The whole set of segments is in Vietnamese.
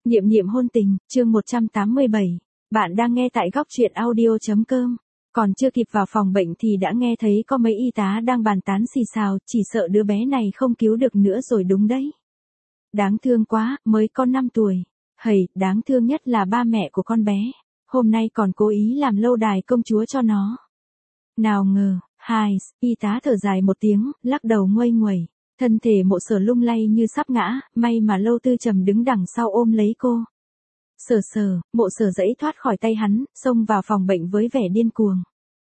Niệm niệm hôn tình, chương 187. Bạn đang nghe tại góc truyện audio.com. Còn chưa kịp vào phòng bệnh thì đã nghe thấy có mấy y tá đang bàn tán xì xào, chỉ sợ đứa bé này không cứu được nữa rồi đúng đấy. Đáng thương quá, mới có 5 tuổi. Hầy, đáng thương nhất là ba mẹ của con bé. Hôm nay còn cố ý làm lâu đài công chúa cho nó. Nào ngờ, y tá thở dài một tiếng, lắc đầu nguây nguẩy. Thân thể Mộ Sở lung lay như sắp ngã, may mà Lâu Tư Trầm đứng đằng sau ôm lấy cô. Mộ Sở giãy thoát khỏi tay hắn, xông vào phòng bệnh với vẻ điên cuồng.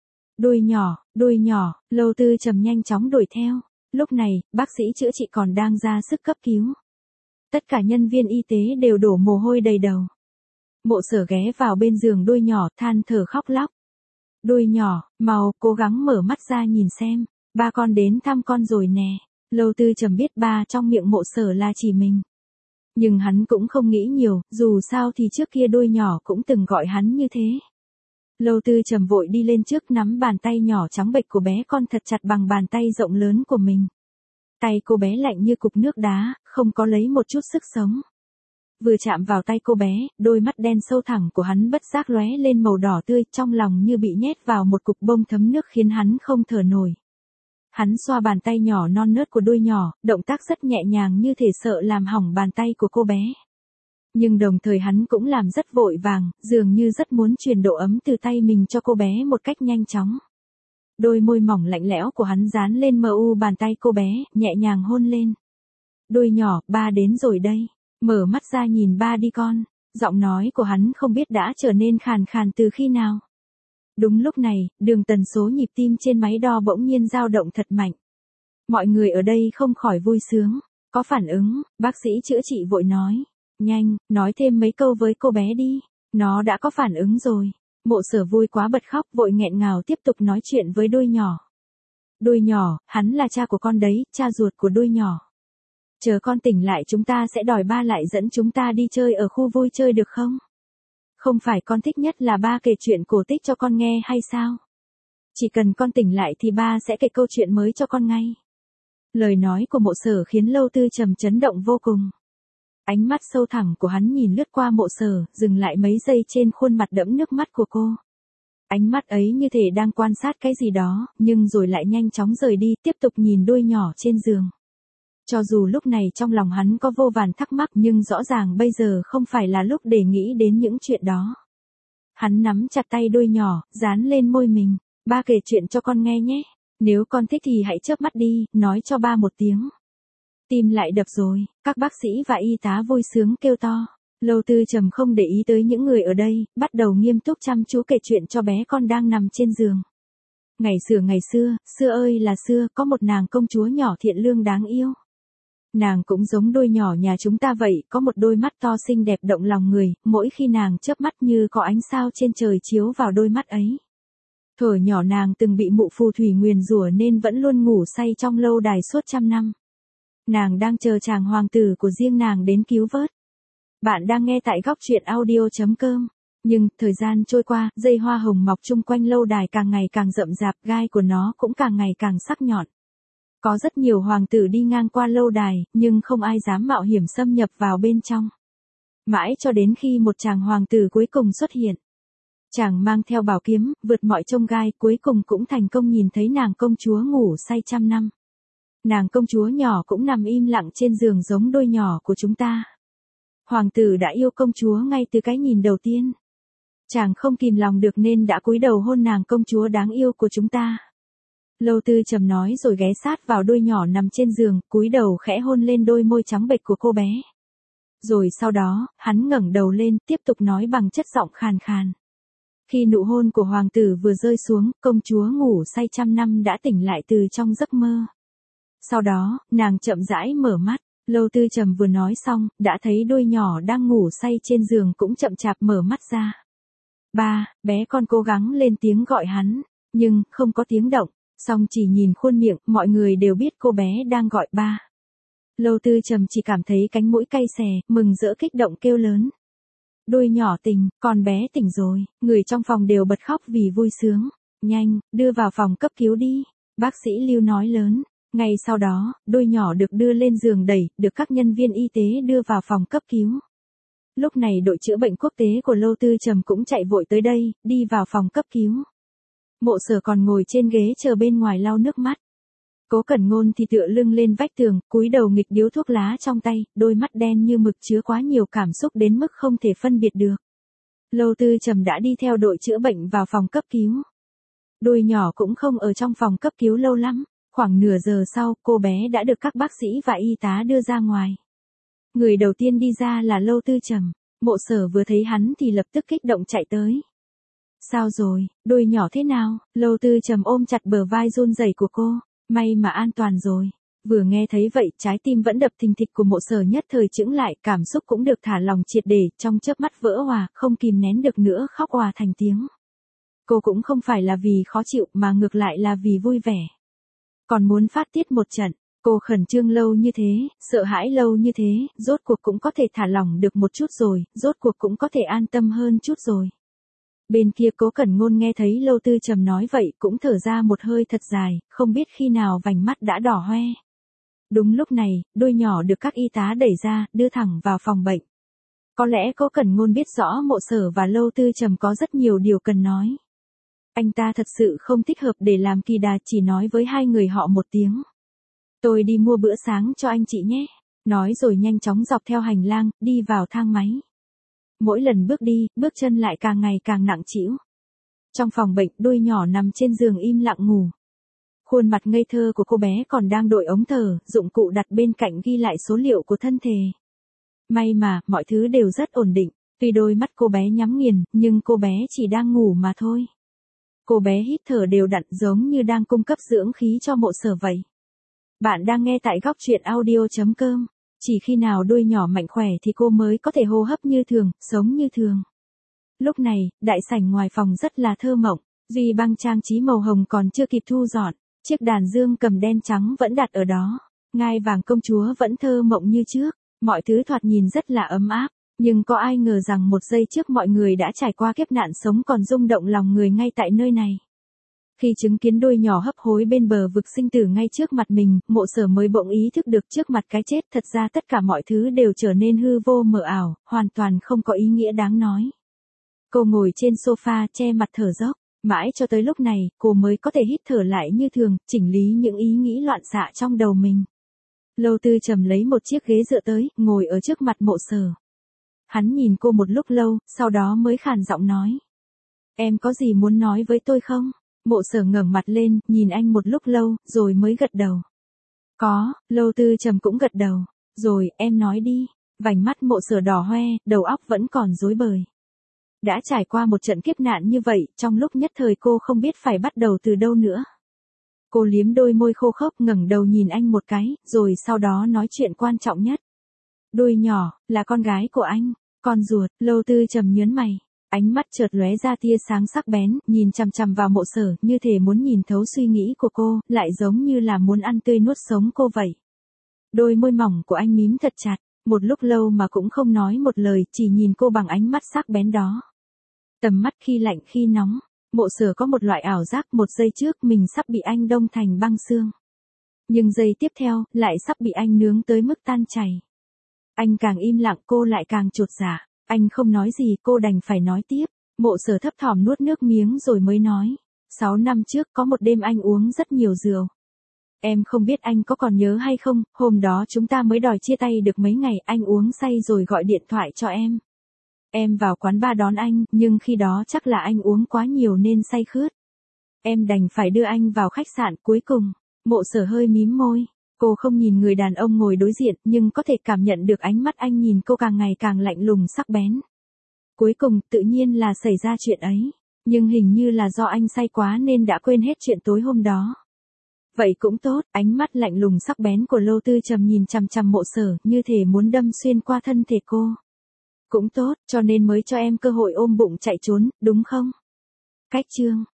Đuôi nhỏ, Lâu Tư Trầm nhanh chóng đuổi theo. Lúc này, bác sĩ chữa trị còn đang ra sức cấp cứu. Tất cả nhân viên y tế đều đổ mồ hôi đầy đầu. Mộ Sở ghé vào bên giường đuôi nhỏ, than thở khóc lóc. Đuôi nhỏ, mau, cố gắng mở mắt ra nhìn xem. Ba con đến thăm con rồi nè. Lâu Tư Trầm biết ba trong miệng Mộ Sở là chỉ mình. Nhưng hắn cũng không nghĩ nhiều, dù sao thì trước kia đuôi nhỏ cũng từng gọi hắn như thế. Lâu Tư Trầm vội đi lên trước nắm bàn tay nhỏ trắng bệch của bé con thật chặt bằng bàn tay rộng lớn của mình. Tay cô bé lạnh như cục nước đá, không có lấy một chút sức sống. Vừa chạm vào tay cô bé, đôi mắt đen sâu thẳm của hắn bất giác lóe lên màu đỏ tươi, trong lòng như bị nhét vào một cục bông thấm nước khiến hắn không thở nổi. Hắn xoa bàn tay nhỏ non nớt của đuôi nhỏ, động tác rất nhẹ nhàng như thể sợ làm hỏng bàn tay của cô bé. Nhưng đồng thời hắn cũng làm rất vội vàng, dường như rất muốn truyền độ ấm từ tay mình cho cô bé một cách nhanh chóng. Đôi môi mỏng lạnh lẽo của hắn dán lên bàn tay cô bé, nhẹ nhàng hôn lên. Đuôi nhỏ, ba đến rồi đây. Mở mắt ra nhìn ba đi con. Giọng nói của hắn không biết đã trở nên khàn khàn từ khi nào. Đúng lúc này, đường tần số nhịp tim trên máy đo bỗng nhiên dao động thật mạnh. Mọi người ở đây không khỏi vui sướng. Có phản ứng, bác sĩ chữa trị vội nói. Nhanh, nói thêm mấy câu với cô bé đi. Nó đã có phản ứng rồi. Mộ Sở vui quá bật khóc, vội nghẹn ngào tiếp tục nói chuyện với đuôi nhỏ. Đuôi nhỏ, hắn là cha của con đấy, cha ruột của đuôi nhỏ. Chờ con tỉnh lại chúng ta sẽ đòi ba lại dẫn chúng ta đi chơi ở khu vui chơi được không? Không phải con thích nhất là ba kể chuyện cổ tích cho con nghe hay sao? Chỉ cần con tỉnh lại thì ba sẽ kể câu chuyện mới cho con ngay. Lời nói của Mộ Sở khiến Lâu Tư Trầm chấn động vô cùng. Ánh mắt sâu thẳm của hắn nhìn lướt qua Mộ Sở, dừng lại mấy giây trên khuôn mặt đẫm nước mắt của cô. Ánh mắt ấy như thể đang quan sát cái gì đó, nhưng rồi lại nhanh chóng rời đi, tiếp tục nhìn đuôi nhỏ trên giường. Cho dù lúc này trong lòng hắn có vô vàn thắc mắc nhưng rõ ràng bây giờ không phải là lúc để nghĩ đến những chuyện đó. Hắn nắm chặt tay đuôi nhỏ, dán lên môi mình. Ba kể chuyện cho con nghe nhé. Nếu con thích thì hãy chớp mắt đi, nói cho ba một tiếng. Tim lại đập rồi, các bác sĩ và y tá vui sướng kêu to. Lâu Tư Trầm không để ý tới những người ở đây, bắt đầu nghiêm túc chăm chú kể chuyện cho bé con đang nằm trên giường. Ngày xưa, xưa ơi là xưa, có một nàng công chúa nhỏ thiện lương đáng yêu. Nàng cũng giống đuôi nhỏ nhà chúng ta vậy, có một đôi mắt to xinh đẹp động lòng người, mỗi khi nàng chớp mắt như có ánh sao trên trời chiếu vào đôi mắt ấy. Thuở nhỏ nàng từng bị mụ phù thủy nguyền rủa nên vẫn luôn ngủ say trong lâu đài suốt 100 năm. Nàng đang chờ chàng hoàng tử của riêng nàng đến cứu vớt. Bạn đang nghe tại góc truyện audio.com. Nhưng, thời gian trôi qua, dây hoa hồng mọc chung quanh lâu đài càng ngày càng rậm rạp, gai của nó cũng càng ngày càng sắc nhọn. Có rất nhiều hoàng tử đi ngang qua lâu đài, nhưng không ai dám mạo hiểm xâm nhập vào bên trong. Mãi cho đến khi một chàng hoàng tử cuối cùng xuất hiện. Chàng mang theo bảo kiếm, vượt mọi chông gai, cuối cùng cũng thành công nhìn thấy nàng công chúa ngủ say 100 năm. Nàng công chúa nhỏ cũng nằm im lặng trên giường giống đôi nhỏ của chúng ta. Hoàng tử đã yêu công chúa ngay từ cái nhìn đầu tiên. Chàng không kìm lòng được nên đã cúi đầu hôn nàng công chúa đáng yêu của chúng ta. Lâu Tư Trầm nói rồi ghé sát vào đuôi nhỏ nằm trên giường, cúi đầu khẽ hôn lên đôi môi trắng bệch của cô bé. Rồi sau đó, hắn ngẩng đầu lên, tiếp tục nói bằng chất giọng khàn khàn. Khi nụ hôn của hoàng tử vừa rơi xuống, công chúa ngủ say 100 năm đã tỉnh lại từ trong giấc mơ. Sau đó, nàng chậm rãi mở mắt. Lâu Tư Trầm vừa nói xong, đã thấy đuôi nhỏ đang ngủ say trên giường cũng chậm chạp mở mắt ra. Ba, bé con cố gắng lên tiếng gọi hắn, nhưng không có tiếng động. Song chỉ nhìn khuôn miệng, mọi người đều biết cô bé đang gọi ba. Lâu Tư Trầm chỉ cảm thấy cánh mũi cay xè, mừng rỡ kích động kêu lớn. Đuôi nhỏ tỉnh, con bé tỉnh rồi, người trong phòng đều bật khóc vì vui sướng. Nhanh, đưa vào phòng cấp cứu đi, bác sĩ Lưu nói lớn. Ngay sau đó, đuôi nhỏ được đưa lên giường đẩy, được các nhân viên y tế đưa vào phòng cấp cứu. Lúc này đội chữa bệnh quốc tế của Lâu Tư Trầm cũng chạy vội tới đây, đi vào phòng cấp cứu. Mộ Sở còn ngồi trên ghế chờ bên ngoài lau nước mắt. Cố Cẩn Ngôn thì tựa lưng lên vách tường, cúi đầu nghịch điếu thuốc lá trong tay, đôi mắt đen như mực chứa quá nhiều cảm xúc đến mức không thể phân biệt được. Lâu Tư Trầm đã đi theo đội chữa bệnh vào phòng cấp cứu. Đôi nhỏ cũng không ở trong phòng cấp cứu lâu lắm, khoảng nửa giờ sau, cô bé đã được các bác sĩ và y tá đưa ra ngoài. Người đầu tiên đi ra là Lâu Tư Trầm, Mộ Sở vừa thấy hắn thì lập tức kích động chạy tới. Sao rồi, đôi nhỏ thế nào? Lâu Tư Trầm ôm chặt bờ vai run rẩy của cô, may mà an toàn rồi. Vừa nghe thấy vậy, trái tim vẫn đập thình thịch của Mộ Sở nhất thời chững lại, cảm xúc cũng được thả lỏng triệt để, trong chớp mắt vỡ òa, không kìm nén được nữa khóc òa thành tiếng. Cô cũng không phải là vì khó chịu mà ngược lại là vì vui vẻ. Còn muốn phát tiết một trận, cô khẩn trương lâu như thế, sợ hãi lâu như thế, rốt cuộc cũng có thể thả lỏng được một chút rồi, rốt cuộc cũng có thể an tâm hơn chút rồi. Bên kia Cố Cẩn Ngôn nghe thấy Lâu Tư Trầm nói vậy cũng thở ra một hơi thật dài, không biết khi nào vành mắt đã đỏ hoe. Đúng lúc này, đôi nhỏ được các y tá đẩy ra, đưa thẳng vào phòng bệnh. Có lẽ Cố Cẩn Ngôn biết rõ Mộ Sở và Lâu Tư Trầm có rất nhiều điều cần nói. Anh ta thật sự không thích hợp để làm kỳ đà, chỉ nói với hai người họ một tiếng. Tôi đi mua bữa sáng cho anh chị nhé. Nói rồi nhanh chóng dọc theo hành lang, đi vào thang máy. Mỗi lần bước đi, bước chân lại càng ngày càng nặng trĩu. Trong phòng bệnh, đôi nhỏ nằm trên giường im lặng ngủ. Khuôn mặt ngây thơ của cô bé còn đang đội ống thở, dụng cụ đặt bên cạnh ghi lại số liệu của thân thể. May mà, mọi thứ đều rất ổn định, tuy đôi mắt cô bé nhắm nghiền, nhưng cô bé chỉ đang ngủ mà thôi. Cô bé hít thở đều đặn giống như đang cung cấp dưỡng khí cho Mộ Sở vậy. Bạn đang nghe tại góc truyện audio.com. Chỉ khi nào đôi nhỏ mạnh khỏe thì cô mới có thể hô hấp như thường, sống như thường. Lúc này, đại sảnh ngoài phòng rất là thơ mộng, duy băng trang trí màu hồng còn chưa kịp thu dọn, chiếc đàn dương cầm đen trắng vẫn đặt ở đó, ngai vàng công chúa vẫn thơ mộng như trước, mọi thứ thoạt nhìn rất là ấm áp, nhưng có ai ngờ rằng một giây trước mọi người đã trải qua kiếp nạn sống còn rung động lòng người ngay tại nơi này. Khi chứng kiến đôi nhỏ hấp hối bên bờ vực sinh tử ngay trước mặt mình, Mộ Sở mới bỗng ý thức được trước mặt cái chết thật ra tất cả mọi thứ đều trở nên hư vô mờ ảo, hoàn toàn không có ý nghĩa đáng nói. Cô ngồi trên sofa che mặt thở dốc, mãi cho tới lúc này, cô mới có thể hít thở lại như thường, chỉnh lý những ý nghĩ loạn xạ trong đầu mình. Lâu Tư Trầm lấy một chiếc ghế dựa tới, ngồi ở trước mặt Mộ Sở. Hắn nhìn cô một lúc lâu, sau đó mới khàn giọng nói. Em có gì muốn nói với tôi không? Mộ Sở ngẩng mặt lên, nhìn anh một lúc lâu, rồi mới gật đầu. Có, Lâu Tư Trầm cũng gật đầu. Rồi, em nói đi. Vành mắt Mộ Sở đỏ hoe, đầu óc vẫn còn rối bời. Đã trải qua một trận kiếp nạn như vậy, trong lúc nhất thời cô không biết phải bắt đầu từ đâu nữa. Cô liếm đôi môi khô khốc ngẩng đầu nhìn anh một cái, rồi sau đó nói chuyện quan trọng nhất. Đôi nhỏ, là con gái của anh, con ruột. Lâu Tư Trầm nhớn mày. Ánh mắt chợt lóe ra tia sáng sắc bén, nhìn chằm chằm vào Mộ Sở, như thể muốn nhìn thấu suy nghĩ của cô, lại giống như là muốn ăn tươi nuốt sống cô vậy. Đôi môi mỏng của anh mím thật chặt, một lúc lâu mà cũng không nói một lời, chỉ nhìn cô bằng ánh mắt sắc bén đó. Tầm mắt khi lạnh khi nóng, Mộ Sở có một loại ảo giác một giây trước mình sắp bị anh đông thành băng xương. Nhưng giây tiếp theo, lại sắp bị anh nướng tới mức tan chảy. Anh càng im lặng cô lại càng chột dạ. Anh không nói gì cô đành phải nói tiếp. Mộ Sở thấp thỏm nuốt nước miếng rồi mới nói. 6 năm trước có một đêm anh uống rất nhiều rượu. Em không biết anh có còn nhớ hay không, hôm đó chúng ta mới đòi chia tay được mấy ngày, anh uống say rồi gọi điện thoại cho em. Em vào quán bar đón anh, nhưng khi đó chắc là anh uống quá nhiều nên say khướt. Em đành phải đưa anh vào khách sạn cuối cùng. Mộ Sở hơi mím môi. Cô không nhìn người đàn ông ngồi đối diện, nhưng có thể cảm nhận được ánh mắt anh nhìn cô càng ngày càng lạnh lùng sắc bén. Cuối cùng, tự nhiên là xảy ra chuyện ấy. Nhưng hình như là do anh say quá nên đã quên hết chuyện tối hôm đó. Vậy cũng tốt, ánh mắt lạnh lùng sắc bén của Lâu Tư Trầm nhìn chằm chằm Mộ Sở, như thể muốn đâm xuyên qua thân thể cô. Cũng tốt, cho nên mới cho em cơ hội ôm bụng chạy trốn, đúng không? Cách chương